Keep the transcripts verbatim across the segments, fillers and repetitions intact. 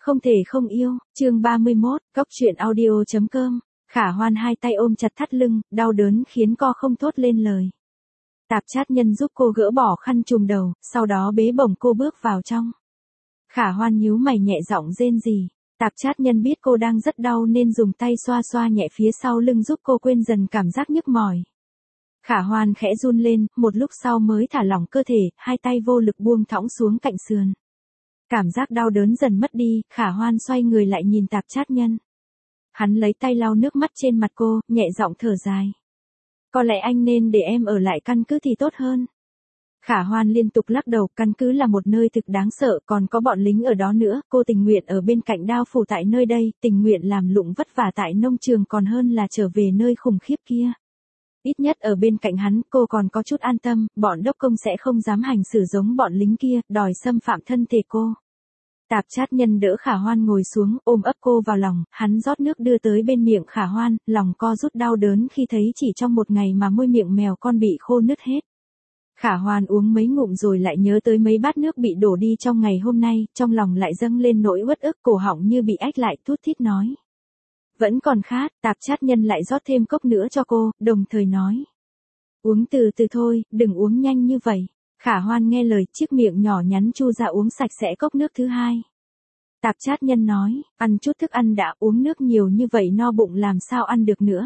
Không thể không yêu, chương ba mươi mốt, cóc truyện audio chấm com. Khả Hoan hai tay ôm chặt thắt lưng, đau đớn khiến co không thốt lên lời. Tạp chát nhân giúp cô gỡ bỏ khăn trùm đầu, sau đó bế bổng cô bước vào trong. Khả Hoan nhíu mày nhẹ giọng rên rỉ. Tạp chát nhân biết cô đang rất đau nên dùng tay xoa xoa nhẹ phía sau lưng giúp cô quên dần cảm giác nhức mỏi. Khả Hoan khẽ run lên, một lúc sau mới thả lỏng cơ thể, hai tay vô lực buông thõng xuống cạnh sườn. Cảm giác đau đớn dần mất đi, Khả Hoan xoay người lại nhìn tạp chát nhân. Hắn lấy tay lau nước mắt trên mặt cô, nhẹ giọng thở dài. Có lẽ anh nên để em ở lại căn cứ thì tốt hơn. Khả Hoan liên tục lắc đầu, căn cứ là một nơi thực đáng sợ, còn có bọn lính ở đó nữa, cô tình nguyện ở bên cạnh Đao Phủ tại nơi đây, tình nguyện làm lụng vất vả tại nông trường còn hơn là trở về nơi khủng khiếp kia. Ít nhất ở bên cạnh hắn, cô còn có chút an tâm, bọn đốc công sẽ không dám hành xử giống bọn lính kia, đòi xâm phạm thân thể cô. Tạp chát nhân đỡ Khả Hoan ngồi xuống, ôm ấp cô vào lòng, hắn rót nước đưa tới bên miệng Khả Hoan, lòng co rút đau đớn khi thấy chỉ trong một ngày mà môi miệng mèo con bị khô nứt hết. Khả Hoan uống mấy ngụm rồi lại nhớ tới mấy bát nước bị đổ đi trong ngày hôm nay, trong lòng lại dâng lên nỗi uất ức, cổ họng như bị ách lại, thút thít nói. Vẫn còn khát, tạp chát nhân lại rót thêm cốc nữa cho cô, đồng thời nói. Uống từ từ thôi, đừng uống nhanh như vậy. Khả Hoan nghe lời, chiếc miệng nhỏ nhắn chu ra uống sạch sẽ cốc nước thứ hai. Tạp chát nhân nói, ăn chút thức ăn đã, uống nước nhiều như vậy no bụng làm sao ăn được nữa.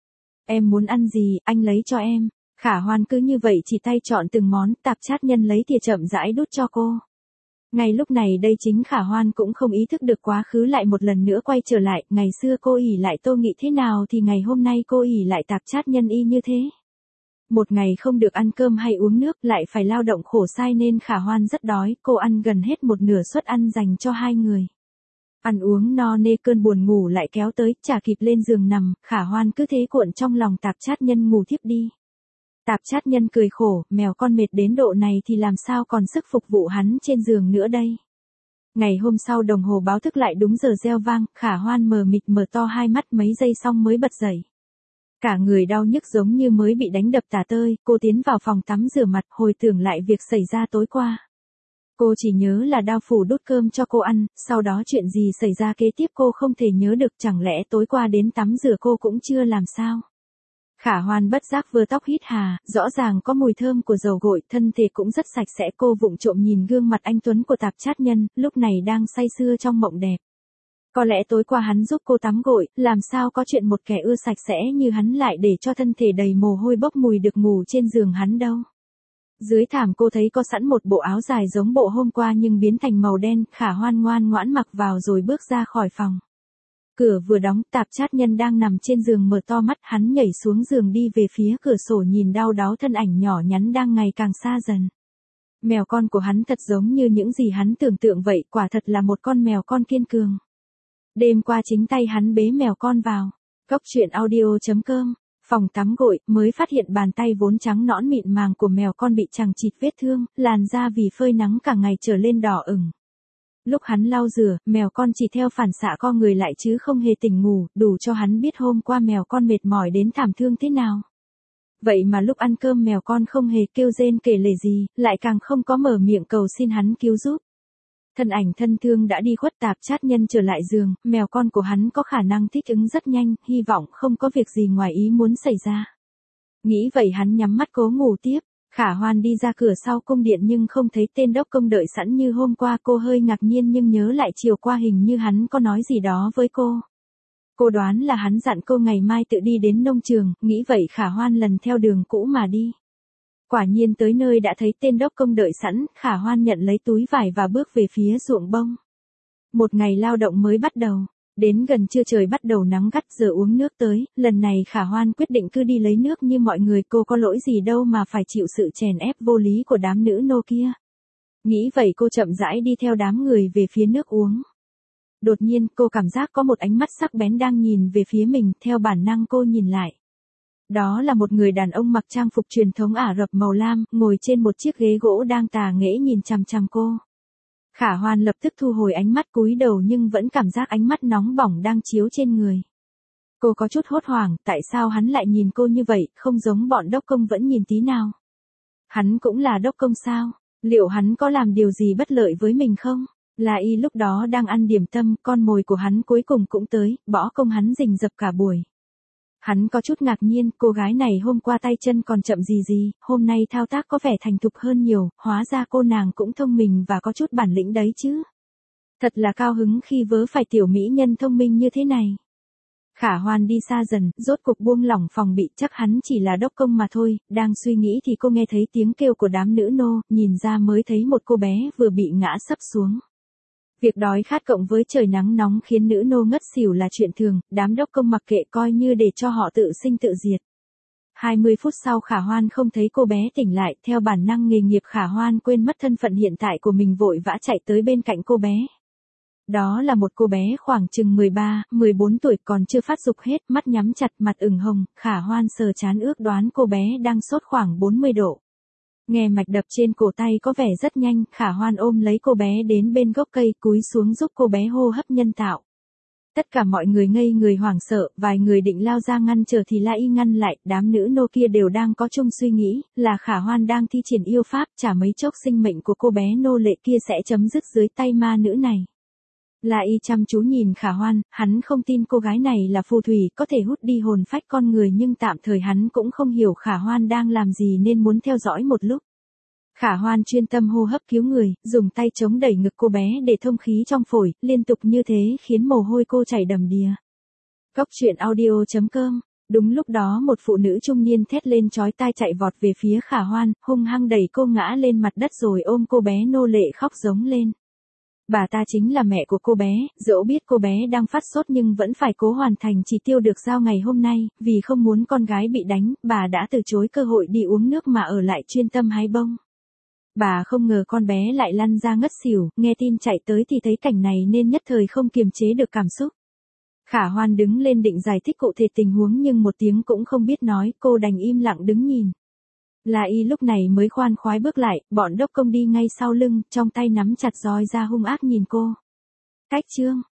Em muốn ăn gì, anh lấy cho em. Khả Hoan cứ như vậy chỉ tay chọn từng món, tạp chát nhân lấy thìa chậm rãi đút cho cô. Ngay lúc này đây chính Khả Hoan cũng không ý thức được quá khứ lại một lần nữa quay trở lại, ngày xưa cô ỷ lại Tô Nghị thế nào thì ngày hôm nay cô ỷ lại tạp chát nhân y như thế. Một ngày không được ăn cơm hay uống nước, lại phải lao động khổ sai nên Khả Hoan rất đói, cô ăn gần hết một nửa suất ăn dành cho hai người. Ăn uống no nê, cơn buồn ngủ lại kéo tới, chả kịp lên giường nằm, Khả Hoan cứ thế cuộn trong lòng tạp chát nhân ngủ thiếp đi. Tạp chát nhân cười khổ, mèo con mệt đến độ này thì làm sao còn sức phục vụ hắn trên giường nữa đây. Ngày hôm sau đồng hồ báo thức lại đúng giờ reo vang, Khả Hoan mờ mịt mở to hai mắt mấy giây xong mới bật dậy. Cả người đau nhức giống như mới bị đánh đập tả tơi, cô tiến vào phòng tắm rửa mặt, hồi tưởng lại việc xảy ra tối qua. Cô chỉ nhớ là Đao Phủ đút cơm cho cô ăn, sau đó chuyện gì xảy ra kế tiếp cô không thể nhớ được, chẳng lẽ tối qua đến tắm rửa cô cũng chưa làm sao. Khả Hoan bất giác vơ tóc hít hà, rõ ràng có mùi thơm của dầu gội, thân thể cũng rất sạch sẽ, cô vụng trộm nhìn gương mặt anh tuấn của tạp chát nhân, lúc này đang say sưa trong mộng đẹp. Có lẽ tối qua hắn giúp cô tắm gội, làm sao có chuyện một kẻ ưa sạch sẽ như hắn lại để cho thân thể đầy mồ hôi bốc mùi được ngủ trên giường hắn đâu. Dưới thảm cô thấy có sẵn một bộ áo dài giống bộ hôm qua nhưng biến thành màu đen, Khả Hoan ngoan ngoãn mặc vào rồi bước ra khỏi phòng. Cửa vừa đóng, tạp chát nhân đang nằm trên giường mở to mắt, hắn nhảy xuống giường đi về phía cửa sổ nhìn đau đáu thân ảnh nhỏ nhắn đang ngày càng xa dần. Mèo con của hắn thật giống như những gì hắn tưởng tượng vậy, quả thật là một con mèo con kiên cường. Đêm qua chính tay hắn bế mèo con vào. Cóc truyện audio chấm com. Phòng tắm gội, mới phát hiện bàn tay vốn trắng nõn mịn màng của mèo con bị chằng chịt vết thương, làn da vì phơi nắng cả ngày trở lên đỏ ửng. Lúc hắn lau rửa, mèo con chỉ theo phản xạ co người lại chứ không hề tỉnh ngủ, đủ cho hắn biết hôm qua mèo con mệt mỏi đến thảm thương thế nào. Vậy mà lúc ăn cơm mèo con không hề kêu rên kể lể gì, lại càng không có mở miệng cầu xin hắn cứu giúp. Thân ảnh thân thương đã đi khuất, tạp chát nhân trở lại giường, mèo con của hắn có khả năng thích ứng rất nhanh, hy vọng không có việc gì ngoài ý muốn xảy ra. Nghĩ vậy hắn nhắm mắt cố ngủ tiếp. Khả Hoan đi ra cửa sau cung điện nhưng không thấy tên đốc công đợi sẵn như hôm qua, cô hơi ngạc nhiên nhưng nhớ lại chiều qua hình như hắn có nói gì đó với cô. Cô đoán là hắn dặn cô ngày mai tự đi đến nông trường, nghĩ vậy Khả Hoan lần theo đường cũ mà đi. Quả nhiên tới nơi đã thấy tên đốc công đợi sẵn, Khả Hoan nhận lấy túi vải và bước về phía ruộng bông. Một ngày lao động mới bắt đầu. Đến gần trưa trời bắt đầu nắng gắt, giờ uống nước tới, lần này Khả Hoan quyết định cứ đi lấy nước như mọi người, cô có lỗi gì đâu mà phải chịu sự chèn ép vô lý của đám nữ nô kia. Nghĩ vậy cô chậm rãi đi theo đám người về phía nước uống. Đột nhiên cô cảm giác có một ánh mắt sắc bén đang nhìn về phía mình, theo bản năng cô nhìn lại. Đó là một người đàn ông mặc trang phục truyền thống Ả Rập màu lam, ngồi trên một chiếc ghế gỗ đang tà nghễ nhìn chằm chằm cô. Khả Hoan lập tức thu hồi ánh mắt cúi đầu nhưng vẫn cảm giác ánh mắt nóng bỏng đang chiếu trên người. Cô có chút hốt hoảng, tại sao hắn lại nhìn cô như vậy, không giống bọn đốc công vẫn nhìn tí nào. Hắn cũng là đốc công sao? Liệu hắn có làm điều gì bất lợi với mình không? La Y lúc đó đang ăn điểm tâm, con mồi của hắn cuối cùng cũng tới, bỏ công hắn rình rập cả buổi. Hắn có chút ngạc nhiên, cô gái này hôm qua tay chân còn chậm gì gì, hôm nay thao tác có vẻ thành thục hơn nhiều, hóa ra cô nàng cũng thông minh và có chút bản lĩnh đấy chứ. Thật là cao hứng khi vớ phải tiểu mỹ nhân thông minh như thế này. Khả Hoan đi xa dần, rốt cục buông lỏng phòng bị, chắc hắn chỉ là đốc công mà thôi, đang suy nghĩ thì cô nghe thấy tiếng kêu của đám nữ nô, nhìn ra mới thấy một cô bé vừa bị ngã sấp xuống. Việc đói khát cộng với trời nắng nóng khiến nữ nô ngất xỉu là chuyện thường, đám đốc công mặc kệ coi như để cho họ tự sinh tự diệt. hai mươi phút sau Khả Hoan không thấy cô bé tỉnh lại, theo bản năng nghề nghiệp Khả Hoan quên mất thân phận hiện tại của mình vội vã chạy tới bên cạnh cô bé. Đó là một cô bé khoảng chừng mười ba, mười bốn tuổi còn chưa phát dục hết, mắt nhắm chặt, mặt ửng hồng, Khả Hoan sờ trán ước đoán cô bé đang sốt khoảng bốn mươi độ. Nghe mạch đập trên cổ tay có vẻ rất nhanh, Khả Hoan ôm lấy cô bé đến bên gốc cây, cúi xuống giúp cô bé hô hấp nhân tạo. Tất cả mọi người ngây người hoảng sợ, vài người định lao ra ngăn trở thì La Y ngăn lại, đám nữ nô kia đều đang có chung suy nghĩ, là Khả Hoan đang thi triển yêu pháp, chả mấy chốc sinh mệnh của cô bé nô lệ kia sẽ chấm dứt dưới tay ma nữ này. La Y chăm chú nhìn Khả Hoan, hắn không tin cô gái này là phù thủy, có thể hút đi hồn phách con người nhưng tạm thời hắn cũng không hiểu Khả Hoan đang làm gì nên muốn theo dõi một lúc. Khả Hoan chuyên tâm hô hấp cứu người, dùng tay chống đẩy ngực cô bé để thông khí trong phổi, liên tục như thế khiến mồ hôi cô chảy đầm đìa. Cóc truyện audio chấm com. Đúng lúc đó một phụ nữ trung niên thét lên chói tai chạy vọt về phía Khả Hoan, hung hăng đẩy cô ngã lên mặt đất rồi ôm cô bé nô lệ khóc giống lên. Bà ta chính là mẹ của cô bé, dẫu biết cô bé đang phát sốt nhưng vẫn phải cố hoàn thành chỉ tiêu được giao ngày hôm nay, vì không muốn con gái bị đánh, bà đã từ chối cơ hội đi uống nước mà ở lại chuyên tâm hái bông. Bà không ngờ con bé lại lăn ra ngất xỉu, nghe tin chạy tới thì thấy cảnh này nên nhất thời không kiềm chế được cảm xúc. Khả Hoan đứng lên định giải thích cụ thể tình huống nhưng một tiếng cũng không biết nói, cô đành im lặng đứng nhìn. La Y lúc này mới khoan khoái bước lại, bọn đốc công đi ngay sau lưng, trong tay nắm chặt roi ra hung ác nhìn cô. Cách chương